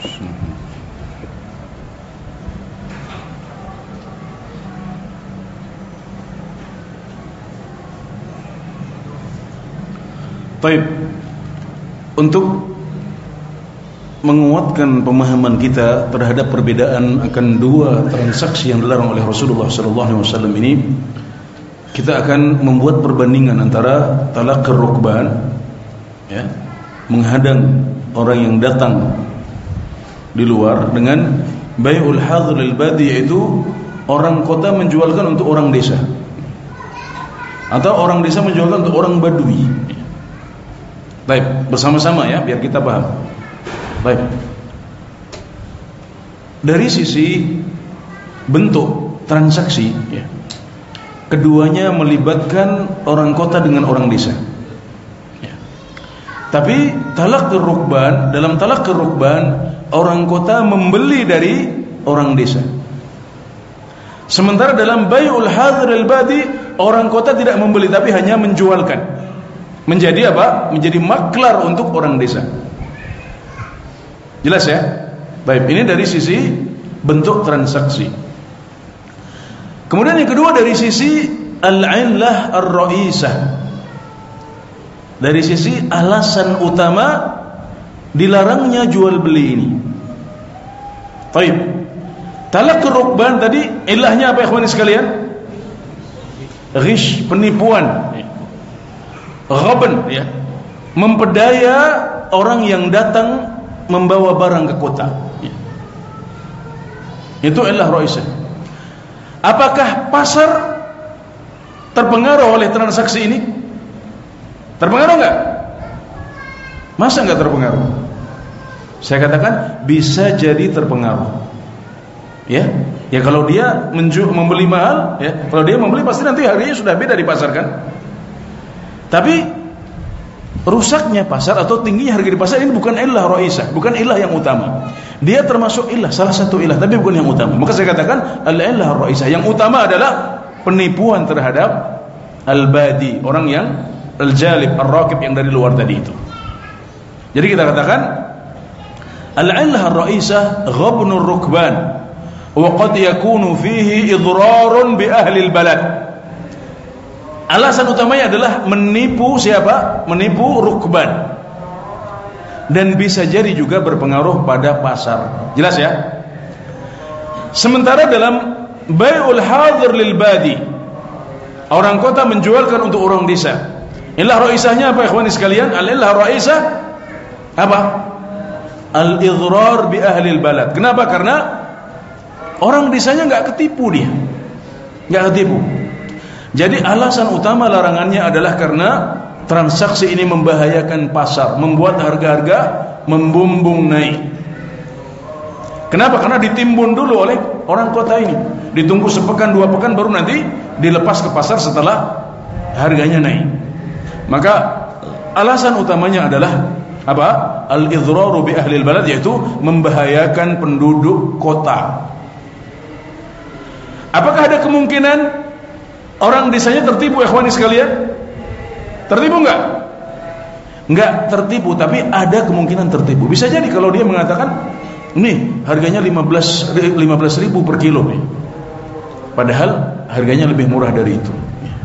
Baik, untuk menguatkan pemahaman kita terhadap perbedaan akan dua transaksi yang dilarang oleh Rasulullah sallallahu alaihi wasallam ini, kita akan membuat perbandingan antara talaqur rukban, ya, menghadang orang yang datang di luar, dengan bai'ul hadril badi, yaitu orang kota menjualkan untuk orang desa, atau orang desa menjualkan untuk orang badui. Baik, bersama-sama ya, biar kita paham. Baik. Dari sisi bentuk transaksi, ya, keduanya melibatkan orang kota dengan orang desa. Ya. Tapi talaqur rukban, dalam talaqur rukban, orang kota membeli dari orang desa. Sementara dalam bai'ul hadril badi, orang kota tidak membeli tapi hanya menjualkan. Menjadi apa? Menjadi maklar untuk orang desa. Jelas ya? Baik, ini dari sisi bentuk transaksi. Kemudian yang kedua dari sisi al-illah ar-ra'isah, dari sisi alasan utama dilarangnya jual beli ini. Baik, talaqur rukban tadi ilahnya apa ikhwani sekalian? Ghish, penipuan, ghaban, ya, mempedaya orang yang datang membawa barang ke kota, ya. Itu ilah ra'isah. Apakah pasar terpengaruh oleh transaksi ini? Terpengaruh enggak? Masa enggak terpengaruh? Saya katakan bisa jadi terpengaruh. Ya, ya kalau dia menju- membeli mahal, ya, kalau dia membeli pasti nanti harganya sudah beda di pasar kan. Tapi rusaknya pasar atau tingginya harga di pasar ini bukan ilah ra'isah, bukan ilah yang utama. Dia termasuk ilah, salah satu ilah, tapi bukan yang utama. Maka saya katakan al-ilah ra'isah. Yang utama adalah penipuan terhadap al-badi, orang yang al-jalib, ar-raqib, yang dari luar tadi itu. Jadi kita katakan al-ilah ra'isah ghabnur rukban, wa qad yakunu fihi idrarun bi ahli al-balad. Alasan utamanya adalah menipu siapa? Menipu rukban. Dan bisa jadi juga berpengaruh pada pasar. Jelas ya? Sementara dalam bai'ul hadir lil badi, orang kota menjualkan untuk orang desa. Ilah ra'isahnya apa ikhwani sekalian? Al-ilah ra'isah apa? Al-idrar bi ahli al-balad. Kenapa? Karena orang desanya enggak ketipu dia. Enggak ketipu. Jadi alasan utama larangannya adalah karena transaksi ini membahayakan pasar, membuat harga-harga membumbung naik. Kenapa? Karena ditimbun dulu oleh orang kota ini, ditunggu sepekan dua pekan baru nanti dilepas ke pasar setelah harganya naik. Maka alasan utamanya adalah apa? Al-idraru bi ahli al-balad, yaitu membahayakan penduduk kota. Apakah ada kemungkinan orang desanya tertipu ikhwani sekalian? Tertipu enggak? Enggak tertipu, tapi ada kemungkinan tertipu. Bisa jadi kalau dia mengatakan, nih harganya lima belas ribu per kilo nih. Padahal harganya lebih murah dari itu.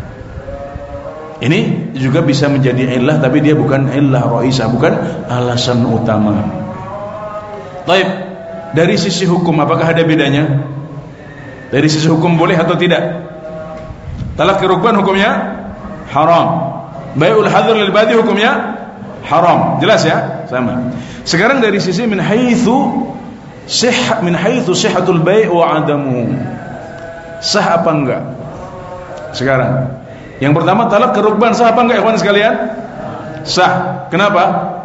Ini juga bisa menjadi illah, tapi dia bukan illah ra'isah, bukan alasan utama. Baik, dari sisi hukum apakah ada bedanya? Dari sisi hukum boleh atau tidak? Talaqur rukban hukumnya haram. Bai'ul hadr lil badi hukumnya haram. Jelas ya? Sama. Sekarang dari sisi min haitsu sih min haitsu sihhatul bai' wa 'adamu. Sah apa enggak? Sekarang. Yang pertama, talaqur rukban sah apa enggak ikhwan sekalian? Sah. Kenapa?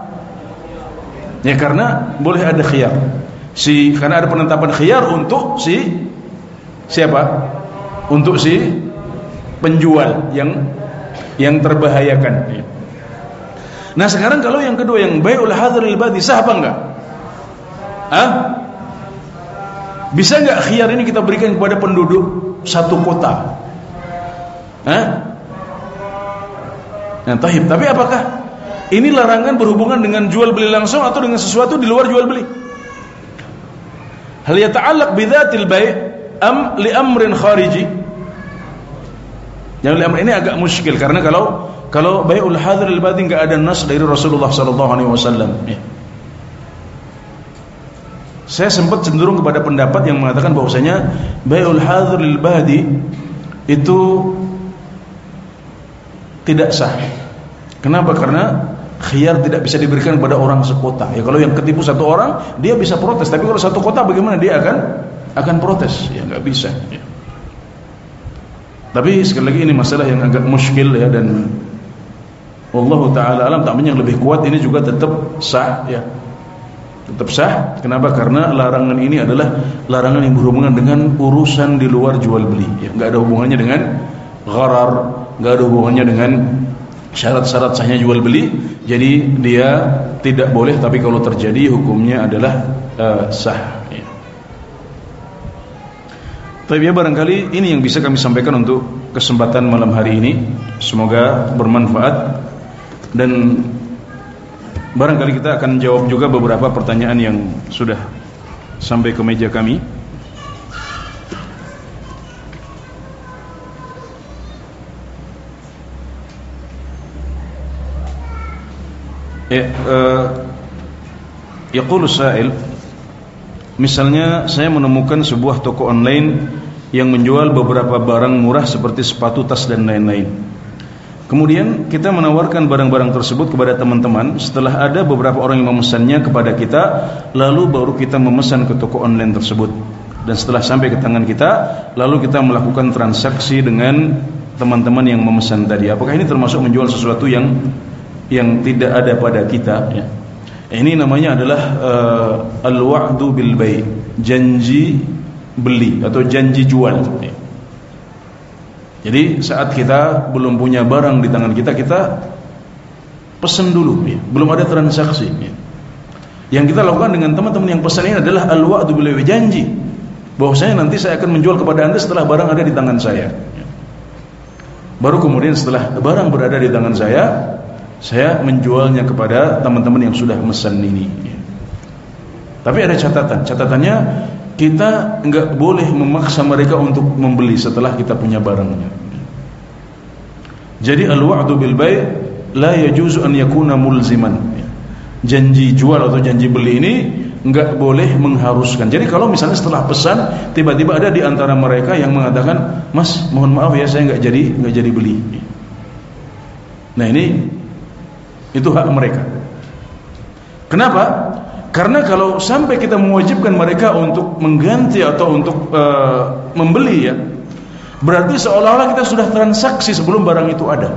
Ya karena boleh ada khiyar. Si karena ada penetapan khiyar untuk si siapa? Untuk si penjual yang yang terbahayakan. Nah sekarang kalau yang kedua, yang bai'ul hadril badi, sah apa enggak? Hah? Bisa enggak khiyar ini kita berikan kepada penduduk satu kota? Hah? Nah, tahib. Tapi apakah ini larangan berhubungan dengan jual beli langsung atau dengan sesuatu di luar jual beli? Hal yata'allaq bidzatil bai' am li amrin khariji? Yang li amr ini agak muskil karena kalau kalau bai'ul hadir lil badi enggak ada nas dari Rasulullah sallallahu alaihi wasallam. Ya. Saya sempat cenderung kepada pendapat yang mengatakan bahwasanya bai'ul hadir lil badi itu tidak sah. Kenapa? Karena khiyar tidak bisa diberikan kepada orang sekota. Ya kalau yang ketipu satu orang, dia bisa protes. Tapi kalau satu kota, bagaimana dia akan akan protes? Ya nggak bisa. Ya. Tapi sekali lagi ini masalah yang agak muskil ya, dan Allah Taala alam, tak yang lebih kuat ini juga tetap sah ya. Tetap sah. Kenapa? Karena larangan ini adalah larangan yang berhubungan dengan urusan di luar jual beli. Ya, nggak ada hubungannya dengan gharar, nggak ada hubungannya dengan syarat-syarat sahnya jual beli. Jadi dia tidak boleh, tapi kalau terjadi hukumnya adalah uh, sah ya. Tapi ya barangkali ini yang bisa kami sampaikan untuk kesempatan malam hari ini. Semoga bermanfaat, dan barangkali kita akan jawab juga beberapa pertanyaan yang sudah sampai ke meja kami. Ya, uh, yaqulu sa'il, misalnya saya menemukan sebuah toko online yang menjual beberapa barang murah seperti sepatu, tas dan lain-lain. Kemudian kita menawarkan barang-barang tersebut kepada teman-teman. Setelah ada beberapa orang yang memesannya kepada kita, lalu baru kita memesan ke toko online tersebut. Dan setelah sampai ke tangan kita, lalu kita melakukan transaksi dengan teman-teman yang memesan tadi. Apakah ini termasuk menjual sesuatu yang yang tidak ada pada kita ya? Ini namanya adalah uh, al-wa'du bil bai', janji beli atau janji jual ya. Jadi saat kita belum punya barang di tangan kita, kita pesan dulu ya. Belum ada transaksi ya. Yang kita lakukan dengan teman-teman yang pesan ini adalah al-wa'du bil bai', janji bahwasanya nanti saya akan menjual kepada Anda setelah barang ada di tangan saya ya. Baru kemudian setelah barang berada di tangan saya, saya menjualnya kepada teman-teman yang sudah pesan ini. Tapi ada catatan. Catatannya, kita enggak boleh memaksa mereka untuk membeli setelah kita punya barangnya. Jadi al-wa'du bil bai' la yajuzu an yakuna mulziman. Janji jual atau janji beli ini enggak boleh mengharuskan. Jadi kalau misalnya setelah pesan tiba-tiba ada di antara mereka yang mengatakan, "Mas, mohon maaf ya, saya enggak jadi enggak jadi beli." Nah, ini itu hak mereka. Kenapa? Karena kalau sampai kita mewajibkan mereka untuk mengganti atau untuk uh, membeli ya, berarti seolah-olah kita sudah transaksi sebelum barang itu ada.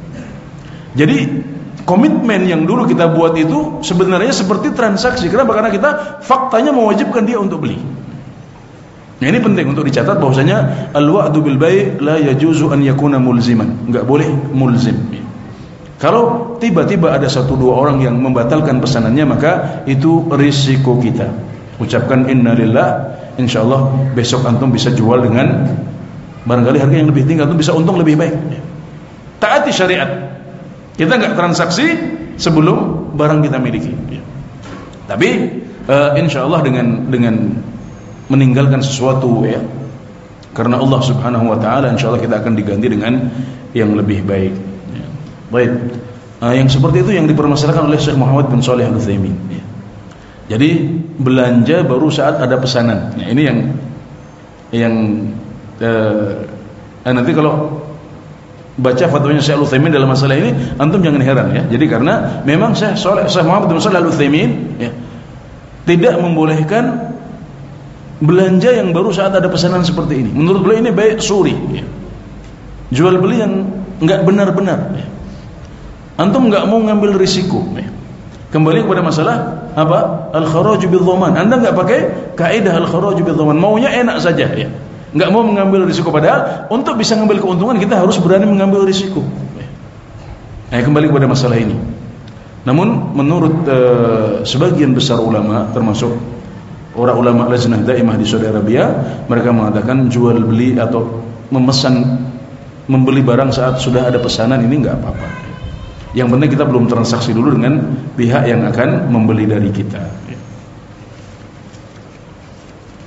Jadi komitmen yang dulu kita buat itu sebenarnya seperti transaksi. Kenapa? Karena kita faktanya mewajibkan dia untuk beli. Nah, ini penting untuk dicatat bahwasanya al-wa'du bil bai' la yajuzu an yakuna mulziman. Enggak boleh mulzim. Kalau tiba-tiba ada satu dua orang yang membatalkan pesanannya, maka itu risiko kita. Ucapkan innalillah, insyaallah besok antum bisa jual dengan barangkali harga yang lebih tinggi, antum bisa untung lebih baik. Taati syariat. Kita enggak transaksi sebelum barang kita miliki. Tapi uh, insyaallah dengan dengan meninggalkan sesuatu ya, karena Allah Subhanahu wa taala, insyaallah kita akan diganti dengan yang lebih baik. Baik, uh, yang seperti itu yang dipermasalahkan oleh Syekh Muhammad bin Shalih Al-Utsaimin. Ya. Jadi belanja baru saat ada pesanan. Ya, ini yang yang uh, eh, nanti kalau baca fatwanya Syekh Al-Utsaimin dalam masalah ini, antum jangan heran ya. Jadi karena memang Syekh Syekh Muhammad bin Shalih Al-Utsaimin ya, tidak membolehkan belanja yang baru saat ada pesanan seperti ini. Menurut beliau ini baik suri. Ya. Jual beli yang enggak benar-benar. Ya. Antum enggak mau ngambil risiko. Kembali kepada masalah apa? Al-kharaju bil-dhaman. Anda enggak pakai kaidah al-kharaju bil-dhaman. Maunya enak saja ya. Enggak mau mengambil risiko, padahal untuk bisa mengambil keuntungan kita harus berani mengambil risiko. Nah, kembali kepada masalah ini. Namun menurut uh, sebagian besar ulama, termasuk orang ulama Lajnah Daimah di Saudi Arabia, mereka mengatakan jual beli atau memesan membeli barang saat sudah ada pesanan ini enggak apa-apa. Yang penting kita belum transaksi dulu dengan pihak yang akan membeli dari kita.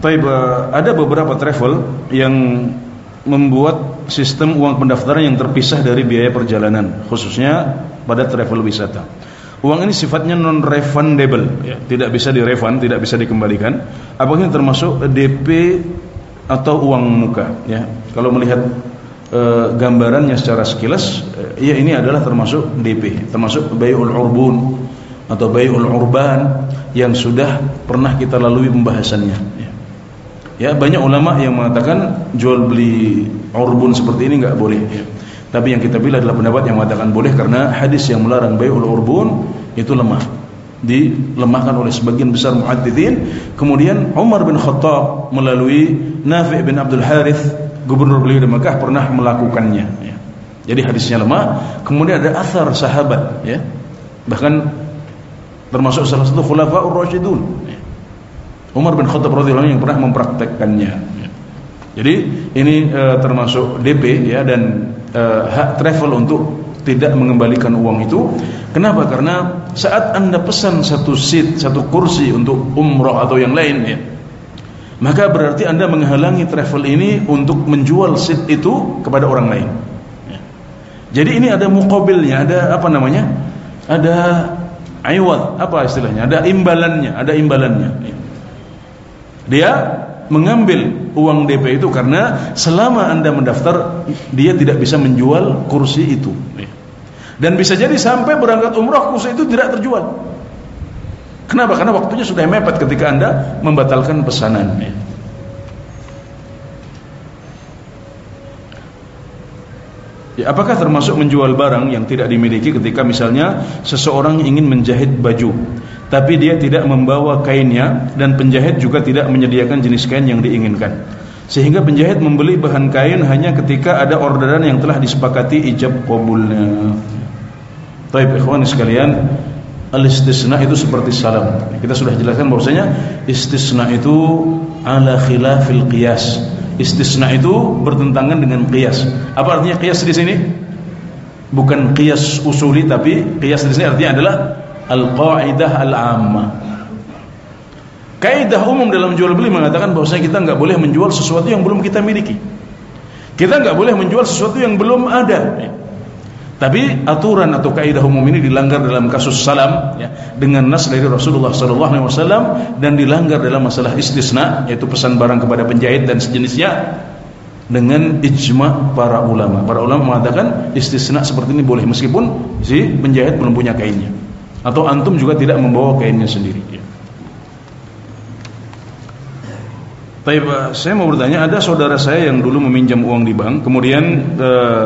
Baik, ada beberapa travel yang membuat sistem uang pendaftaran yang terpisah dari biaya perjalanan, khususnya pada travel wisata. Uang ini sifatnya non-refundable, ya, tidak bisa direfund, tidak bisa dikembalikan. Apakah ini termasuk D P atau uang muka? Ya, kalau melihat e, gambarannya secara sekilas, e, ya ini adalah termasuk D P, termasuk bai'ul urbun atau bai'ul urban yang sudah pernah kita lalui pembahasannya. Ya, ya banyak ulama yang mengatakan jual beli urbun seperti ini nggak boleh. Ya. Tapi yang kita pilih adalah pendapat yang mengatakan boleh karena hadis yang melarang bai'ul urbun itu lemah, dilemahkan oleh sebagian besar muhadditsin. Kemudian Umar bin Khattab melalui Nafi' bin Abdul Harith, gubernur beliau di Mekah, pernah melakukannya. Ya. Jadi hadisnya lemah. Kemudian ada athar sahabat, ya, bahkan termasuk salah satu khulafaur rasyidun, ya, Umar bin Khattab radhiyallahu anhu yang pernah mempraktekkannya. Ya. Jadi ini e, termasuk D P, ya, dan Uh, hak travel untuk tidak mengembalikan uang itu. Kenapa? Karena saat Anda pesan satu seat, satu kursi untuk umroh atau yang lain, ya, maka berarti Anda menghalangi travel ini untuk menjual seat itu kepada orang lain, ya. Jadi ini ada muqabilnya, ada apa namanya, ada iwad, apa istilahnya, ada imbalannya, ada imbalannya, ya. Dia mengambil uang D P itu karena selama Anda mendaftar dia tidak bisa menjual kursi itu, dan bisa jadi sampai berangkat umrah kursi itu tidak terjual. Kenapa? Karena waktunya sudah mepet ketika Anda membatalkan pesanan. Ya, apakah termasuk menjual barang yang tidak dimiliki ketika misalnya seseorang ingin menjahit baju tapi dia tidak membawa kainnya dan penjahit juga tidak menyediakan jenis kain yang diinginkan, sehingga penjahit membeli bahan kain hanya ketika ada orderan yang telah disepakati ijab qabulnya? Baik, ikhwan sekalian, al-istisna itu seperti salam. Kita sudah jelaskan bahwasanya istisna itu ala khilafil qiyas. Istisna itu bertentangan dengan qiyas. Apa artinya qiyas di sini? Bukan qiyas usuli, tapi qiyas di sini artinya adalah al-qaidah al-ammah. Kaidah umum dalam jual beli mengatakan bahwasanya kita enggak boleh menjual sesuatu yang belum kita miliki. Kita enggak boleh menjual sesuatu yang belum ada. Tapi aturan atau kaidah umum ini dilanggar dalam kasus salam, ya, dengan nas dari Rasulullah sallallahu alaihi wasallam, dan dilanggar dalam masalah istisna, yaitu pesan barang kepada penjahit dan sejenisnya, dengan ijma' para ulama. Para ulama mengatakan istisna seperti ini boleh meskipun si penjahit belum punya kainnya, atau antum juga tidak membawa kainnya sendiri, ya. Baik, saya mau bertanya, ada saudara saya yang dulu meminjam uang di bank, kemudian eh,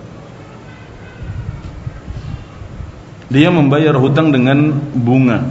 dia membayar hutang dengan bunga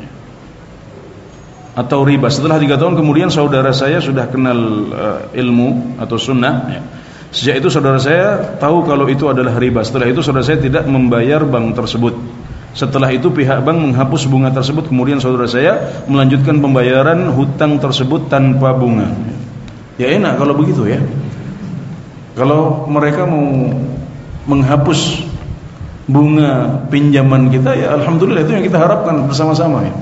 atau riba. Setelah tiga tahun kemudian saudara saya sudah kenal uh, ilmu atau sunnah, ya. Sejak itu saudara saya tahu kalau itu adalah riba. Setelah itu saudara saya tidak membayar bank tersebut. Setelah itu pihak bank menghapus bunga tersebut. Kemudian saudara saya melanjutkan pembayaran hutang tersebut tanpa bunga. Ya enak kalau begitu, ya. Kalau mereka mau menghapus bunga pinjaman kita, ya alhamdulillah, itu yang kita harapkan bersama-sama, ya.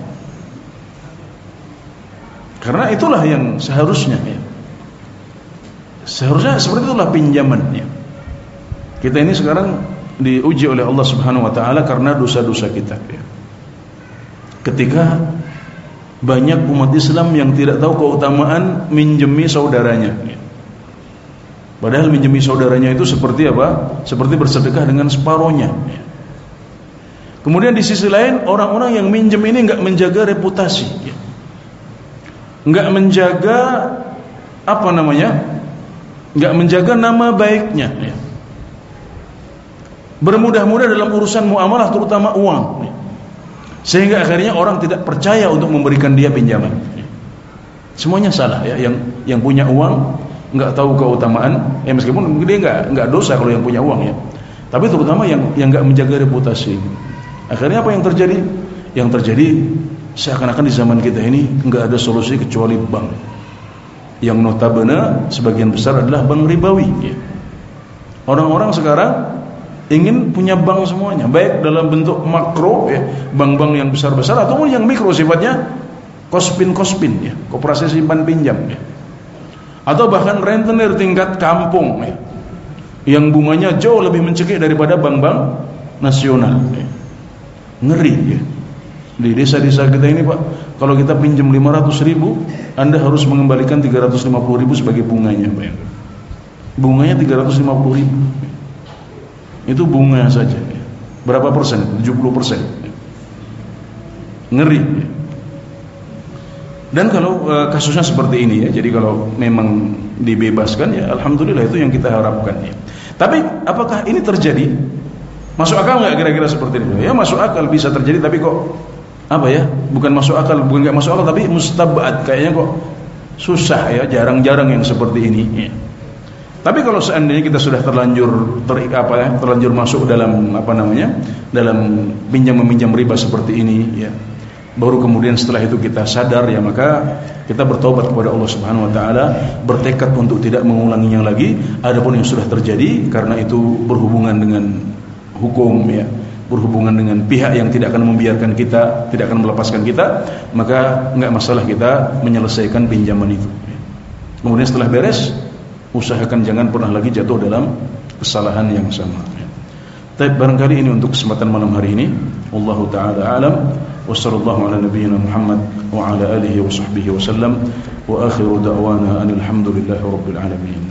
Karena itulah yang seharusnya, ya. Seharusnya seperti itulah pinjaman, ya. Kita ini sekarang diuji oleh Allah Subhanahu wa taala karena dosa-dosa kita, ya. Ketika banyak umat Islam yang tidak tahu keutamaan minjemi saudaranya, ya. Padahal minjemi saudaranya itu seperti apa? Seperti bersedekah dengan separohnya, ya. Kemudian di sisi lain, orang-orang yang minjem ini enggak menjaga reputasi, ya. Enggak menjaga apa namanya? Enggak menjaga nama baiknya, ya. Bermudah-mudah dalam urusan muamalah, terutama uang, ya. Sehingga akhirnya orang tidak percaya untuk memberikan dia pinjaman, ya. Semuanya salah, ya. Yang yang punya uang enggak tahu keutamaan, ya meskipun dia enggak enggak dosa kalau yang punya uang, ya. Tapi terutama yang yang enggak menjaga reputasi. Akhirnya apa yang terjadi? Yang terjadi seakan-akan di zaman kita ini enggak ada solusi kecuali bank. Yang notabene sebagian besar adalah bank ribawi, ya. Orang-orang sekarang ingin punya bank semuanya, baik dalam bentuk makro, ya, bank-bank yang besar-besar, ataupun yang mikro sifatnya kospin-kospin ya, koperasi simpan pinjam ya. Atau bahkan rentenir tingkat kampung ya, yang bunganya jauh lebih mencekik daripada bank-bank nasional ya. Ngeri ya. Di desa-desa kita ini Pak, kalau kita pinjam lima ratus ribu, Anda harus mengembalikan tiga ratus lima puluh ribu sebagai bunganya, bayangkan. Bunganya tiga ratus lima puluh ribu. Itu bunga saja. Berapa persen? tujuh puluh persen. Ngeri. Dan kalau e, kasusnya seperti ini ya, jadi kalau memang dibebaskan ya, alhamdulillah, itu yang kita harapkan ya. Tapi apakah ini terjadi? Masuk akal nggak kira-kira seperti ini? Ya masuk akal, bisa terjadi, tapi kok apa ya? Bukan masuk akal, bukan nggak masuk akal, tapi mustabad, kayaknya kok susah ya, jarang-jarang yang seperti ini. Ya. Tapi kalau seandainya kita sudah terlanjur ter, apa ya, terlanjur masuk dalam apa namanya, dalam pinjam meminjam riba seperti ini, ya, baru kemudian setelah itu kita sadar ya, maka kita bertobat kepada Allah Subhanahu Wa Taala, bertekad untuk tidak mengulanginya lagi. Adapun yang sudah terjadi karena itu berhubungan dengan hukum ya, berhubungan dengan pihak yang tidak akan membiarkan kita, tidak akan melepaskan kita, maka enggak masalah kita menyelesaikan pinjaman itu. Kemudian setelah beres, usahakan jangan pernah lagi jatuh dalam kesalahan yang sama. Tapi barangkali ini untuk kesempatan malam hari ini. Wallahu taala alam. Wassallallahu ala nabiyyina Muhammad wa ala alihi wa sahbihi wa sallam. Wa akhiru da'wana anil hamdulillahi rabbil alamin.